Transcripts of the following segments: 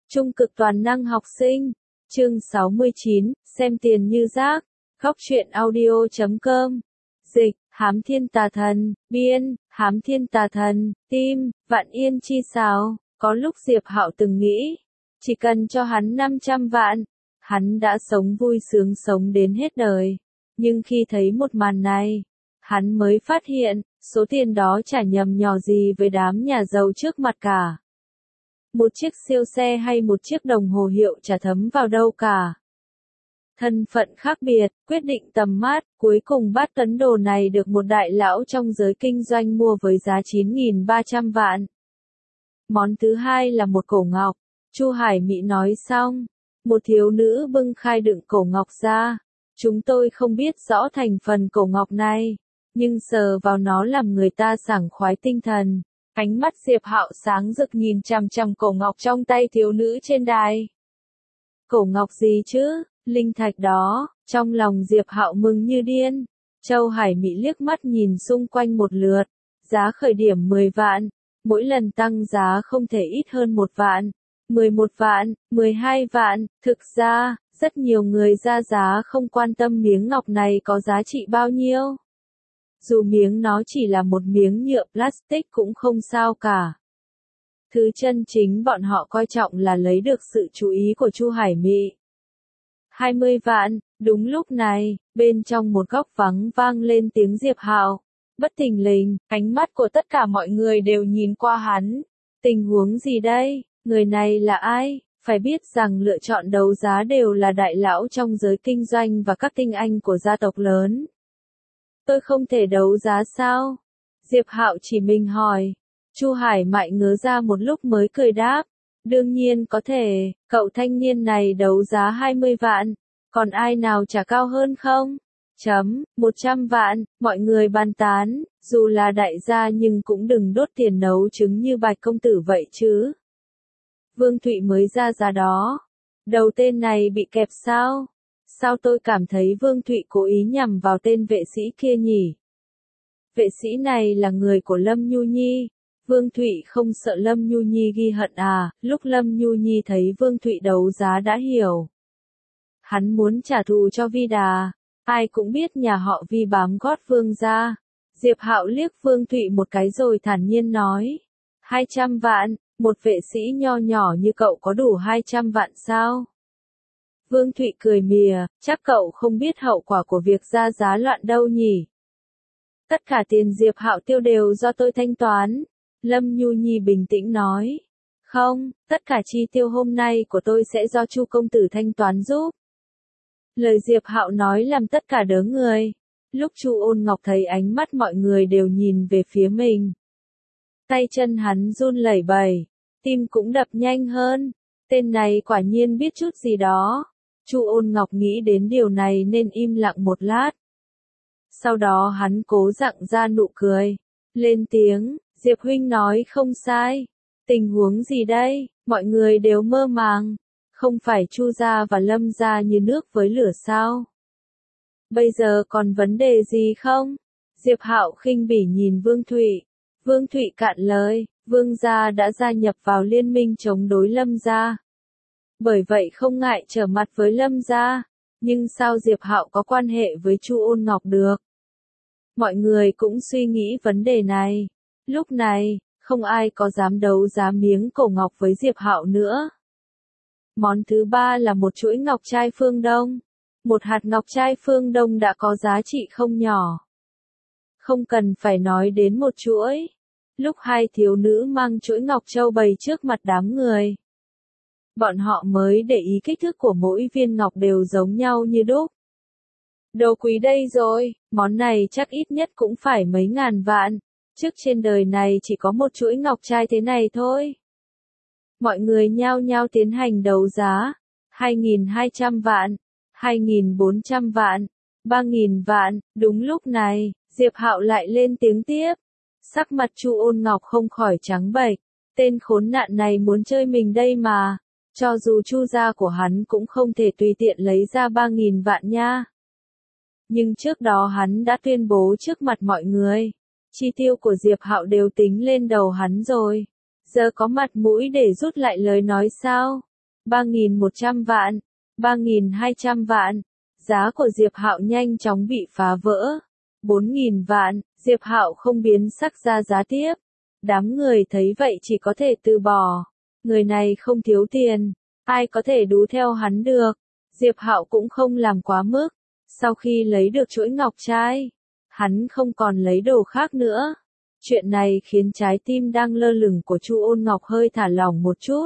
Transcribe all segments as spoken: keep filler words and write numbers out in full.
Trung cực toàn năng học sinh. Chương sáu mươi chín, xem tiền như rác. Góc truyện audio chấm com. Dịch, Hám Thiên Tà Thần, biên, Hám Thiên Tà Thần, tim, Vạn Yên Chi Sào. Có lúc Diệp Hạo từng nghĩ, chỉ cần cho hắn năm trăm vạn, hắn đã sống vui sướng sống đến hết đời. Nhưng khi thấy một màn này, hắn mới phát hiện, số tiền đó chả nhầm nhò gì với đám nhà giàu trước mặt cả. Một chiếc siêu xe hay một chiếc đồng hồ hiệu chả thấm vào đâu cả. Thân phận khác biệt, quyết định tầm mát, cuối cùng bát tấn đồ này được một đại lão trong giới kinh doanh mua với giá chín nghìn ba trăm vạn. Món thứ hai là một cổ ngọc. Chu Hải Mỹ nói xong, một thiếu nữ bưng khai đựng cổ ngọc ra. Chúng tôi không biết rõ thành phần cổ ngọc này, nhưng sờ vào nó làm người ta sảng khoái tinh thần. Ánh mắt Diệp Hạo sáng rực nhìn chằm chằm cổ ngọc trong tay thiếu nữ trên đài. Cổ ngọc gì chứ? Linh thạch đó. Trong lòng Diệp Hạo mừng như điên. Châu Hải Mỹ liếc mắt nhìn xung quanh một lượt. Giá khởi điểm mười vạn. Mỗi lần tăng giá không thể ít hơn một vạn. mười một vạn, mười hai vạn. Thực ra, rất nhiều người ra giá không quan tâm miếng ngọc này có giá trị bao nhiêu. Dù miếng nó chỉ là một miếng nhựa plastic cũng không sao cả. Thứ chân chính bọn họ coi trọng là lấy được sự chú ý của Chu Hải Mỹ. hai mươi vạn, đúng lúc này, bên trong một góc vắng vang lên tiếng Diệp Hạo. Bất thình lình, ánh mắt của tất cả mọi người đều nhìn qua hắn. Tình huống gì đây? Người này là ai? Phải biết rằng lựa chọn đấu giá đều là đại lão trong giới kinh doanh và các tinh anh của gia tộc lớn. Tôi không thể đấu giá sao? Diệp Hạo chỉ mình hỏi. Chu Hải Mại ngớ ra một lúc mới cười đáp. Đương nhiên có thể, cậu thanh niên này đấu giá hai mươi vạn. Còn ai nào trả cao hơn không? Chấm, một trăm vạn, mọi người bàn tán, dù là đại gia nhưng cũng đừng đốt tiền nấu trứng như Bạch công tử vậy chứ. Vương Thụy mới ra giá đó. Đầu tên này bị kẹp sao? Sao tôi cảm thấy Vương Thụy cố ý nhằm vào tên vệ sĩ kia nhỉ? Vệ sĩ này là người của Lâm Nhu Nhi. Vương Thụy không sợ Lâm Nhu Nhi ghi hận à? Lúc Lâm Nhu Nhi thấy Vương Thụy đấu giá đã hiểu. Hắn muốn trả thù cho Vi Đà. Ai cũng biết nhà họ Vi bám gót Vương gia. Diệp Hạo liếc Vương Thụy một cái rồi thản nhiên nói. hai trăm vạn, một vệ sĩ nho nhỏ như cậu có đủ hai trăm vạn sao? Vương Thụy cười mỉa, chắc cậu không biết hậu quả của việc ra giá loạn đâu nhỉ? Tất cả tiền Diệp Hạo tiêu đều do tôi thanh toán. Lâm Nhu Nhi bình tĩnh nói. Không, tất cả chi tiêu hôm nay của tôi sẽ do Chu công tử thanh toán giúp. Lời Diệp Hạo nói làm tất cả đớ người. Lúc Chu Ôn Ngọc thấy ánh mắt mọi người đều nhìn về phía mình. Tay chân hắn run lẩy bẩy, tim cũng đập nhanh hơn. Tên này quả nhiên biết chút gì đó. Chu Ôn Ngọc nghĩ đến điều này nên im lặng một lát. Sau đó hắn cố dặn ra nụ cười. Lên tiếng, Diệp huynh nói không sai. Tình huống gì đây? Mọi người đều mơ màng. Không phải Chu gia và Lâm gia như nước với lửa sao? Bây giờ còn vấn đề gì không? Diệp Hạo khinh bỉ nhìn Vương Thụy. Vương Thụy cạn lời, Vương gia đã gia nhập vào liên minh chống đối Lâm gia. Bởi vậy không ngại trở mặt với Lâm gia. Nhưng sao Diệp Hạo có quan hệ với Chu Ôn Ngọc được? Mọi người cũng suy nghĩ vấn đề này. Lúc này, không ai có dám đấu giá miếng cổ ngọc với Diệp Hạo nữa. Món thứ ba là một chuỗi ngọc trai phương Đông. Một hạt ngọc trai phương Đông đã có giá trị không nhỏ. Không cần phải nói đến một chuỗi. Lúc hai thiếu nữ mang chuỗi ngọc châu bày trước mặt đám người. Bọn họ mới để ý kích thước của mỗi viên ngọc đều giống nhau như đúc. Đồ quý đây rồi, món này chắc ít nhất cũng phải mấy ngàn vạn. Trước trên đời này chỉ có một chuỗi ngọc trai thế này thôi. Mọi người nhao nhao tiến hành đấu giá. hai nghìn hai trăm vạn, hai nghìn bốn trăm vạn, ba nghìn vạn. Đúng lúc này, Diệp Hạo lại lên tiếng tiếp. Sắc mặt Chu Ôn Ngọc không khỏi trắng bệch. Tên khốn nạn này muốn chơi mình đây mà. Cho dù Chu gia của hắn cũng không thể tùy tiện lấy ra ba nghìn vạn nha. Nhưng trước đó hắn đã tuyên bố trước mặt mọi người. Chi tiêu của Diệp Hạo đều tính lên đầu hắn rồi. Giờ có mặt mũi để rút lại lời nói sao? ba nghìn một trăm vạn, ba nghìn hai trăm vạn. Giá của Diệp Hạo nhanh chóng bị phá vỡ. bốn nghìn vạn, Diệp Hạo không biến sắc ra giá tiếp. Đám người thấy vậy chỉ có thể từ bỏ. Người này không thiếu tiền, ai có thể đú theo hắn được. Diệp Hạo cũng không làm quá mức. Sau khi lấy được chuỗi ngọc trai, hắn không còn lấy đồ khác nữa. Chuyện này khiến trái tim đang lơ lửng của Chu Ôn Ngọc hơi thả lỏng một chút.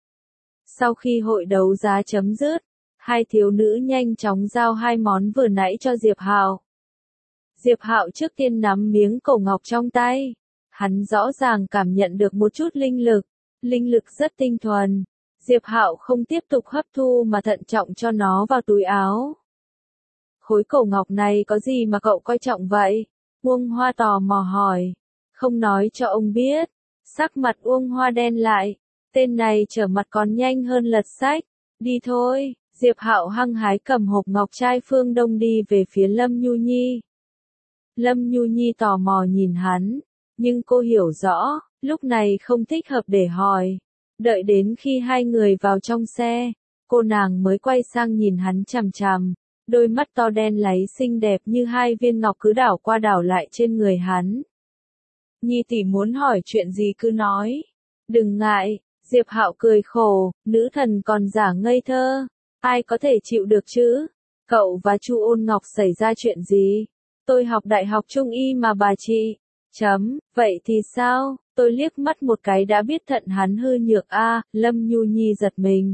Sau khi hội đấu giá chấm dứt, hai thiếu nữ nhanh chóng giao hai món vừa nãy cho Diệp Hạo. Diệp Hạo trước tiên nắm miếng cổ ngọc trong tay. Hắn rõ ràng cảm nhận được một chút linh lực, linh lực rất tinh thuần. Diệp Hạo không tiếp tục hấp thu mà thận trọng cho nó vào túi áo. Khối cổ ngọc này có gì mà cậu coi trọng vậy? Uông Hoa tò mò hỏi. Không nói cho ông biết. Sắc mặt Uông Hoa đen lại. Tên này trở mặt còn nhanh hơn lật sách. Đi thôi. Diệp Hạo hăng hái cầm hộp ngọc trai phương Đông đi về phía Lâm Nhu Nhi. Lâm Nhu Nhi tò mò nhìn hắn, nhưng cô hiểu rõ, lúc này không thích hợp để hỏi. Đợi đến khi hai người vào trong xe, cô nàng mới quay sang nhìn hắn chằm chằm, đôi mắt to đen láy xinh đẹp như hai viên ngọc cứ đảo qua đảo lại trên người hắn. Nhi tỷ muốn hỏi chuyện gì cứ nói. Đừng ngại, Diệp Hạo cười khổ, nữ thần còn giả ngây thơ. Ai có thể chịu được chứ? Cậu và Chu Ôn Ngọc xảy ra chuyện gì? Tôi học đại học Trung y mà bà chị. Chấm, vậy thì sao? Tôi liếc mắt một cái đã biết thận hắn hư nhược a. À, Lâm Nhu Nhi giật mình.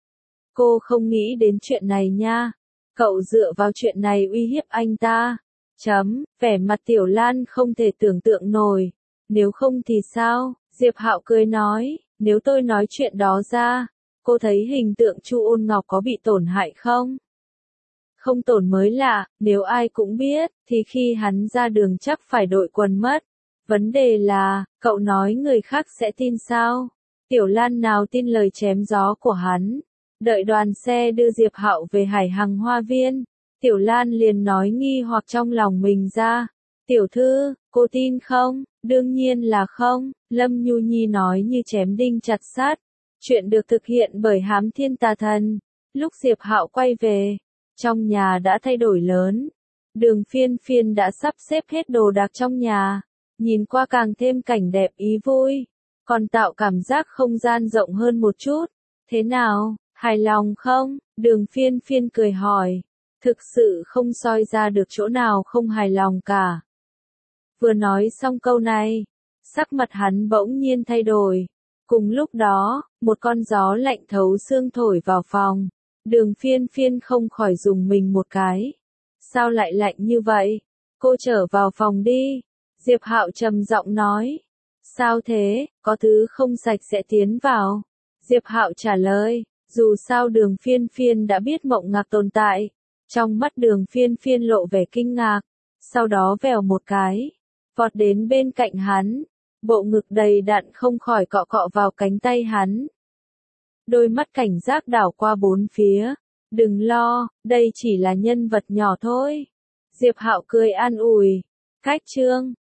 Cô không nghĩ đến chuyện này nha. Cậu dựa vào chuyện này uy hiếp anh ta. Chấm, vẻ mặt Tiểu Lan không thể tưởng tượng nổi. Nếu không thì sao? Diệp Hạo cười nói, nếu tôi nói chuyện đó ra, cô thấy hình tượng Chu Ôn Ngọc có bị tổn hại không? Không tổn mới lạ, nếu ai cũng biết, thì khi hắn ra đường chắc phải đội quần mất. Vấn đề là, cậu nói người khác sẽ tin sao? Tiểu Lan nào tin lời chém gió của hắn. Đợi đoàn xe đưa Diệp Hạo về Hải Hằng Hoa Viên, Tiểu Lan liền nói nghi hoặc trong lòng mình ra. Tiểu thư, cô tin không? Đương nhiên là không, Lâm Nhu Nhi nói như chém đinh chặt sắt. Chuyện được thực hiện bởi Hám Thiên Tà Thần. Lúc Diệp Hạo quay về, trong nhà đã thay đổi lớn. Đường Phiên Phiên đã sắp xếp hết đồ đạc trong nhà, nhìn qua càng thêm cảnh đẹp ý vui, còn tạo cảm giác không gian rộng hơn một chút. Thế nào, hài lòng không? Đường Phiên Phiên cười hỏi. Thực sự không soi ra được chỗ nào không hài lòng cả. Vừa nói xong câu này, sắc mặt hắn bỗng nhiên thay đổi. Cùng lúc đó, một con gió lạnh thấu xương thổi vào phòng. Đường Phiên Phiên không khỏi dùng mình một cái. Sao lại lạnh như vậy? Cô trở vào phòng đi. Diệp Hạo trầm giọng nói. Sao thế, có thứ không sạch sẽ tiến vào. Diệp Hạo trả lời, dù sao Đường Phiên Phiên đã biết Mộng Ngạc tồn tại. Trong mắt Đường Phiên Phiên lộ vẻ kinh ngạc. Sau đó vèo một cái, vọt đến bên cạnh hắn. Bộ ngực đầy đặn không khỏi cọ cọ vào cánh tay hắn. Đôi mắt cảnh giác đảo qua bốn phía. Đừng lo, đây chỉ là nhân vật nhỏ thôi. Diệp Hạo cười an ủi. Cách chương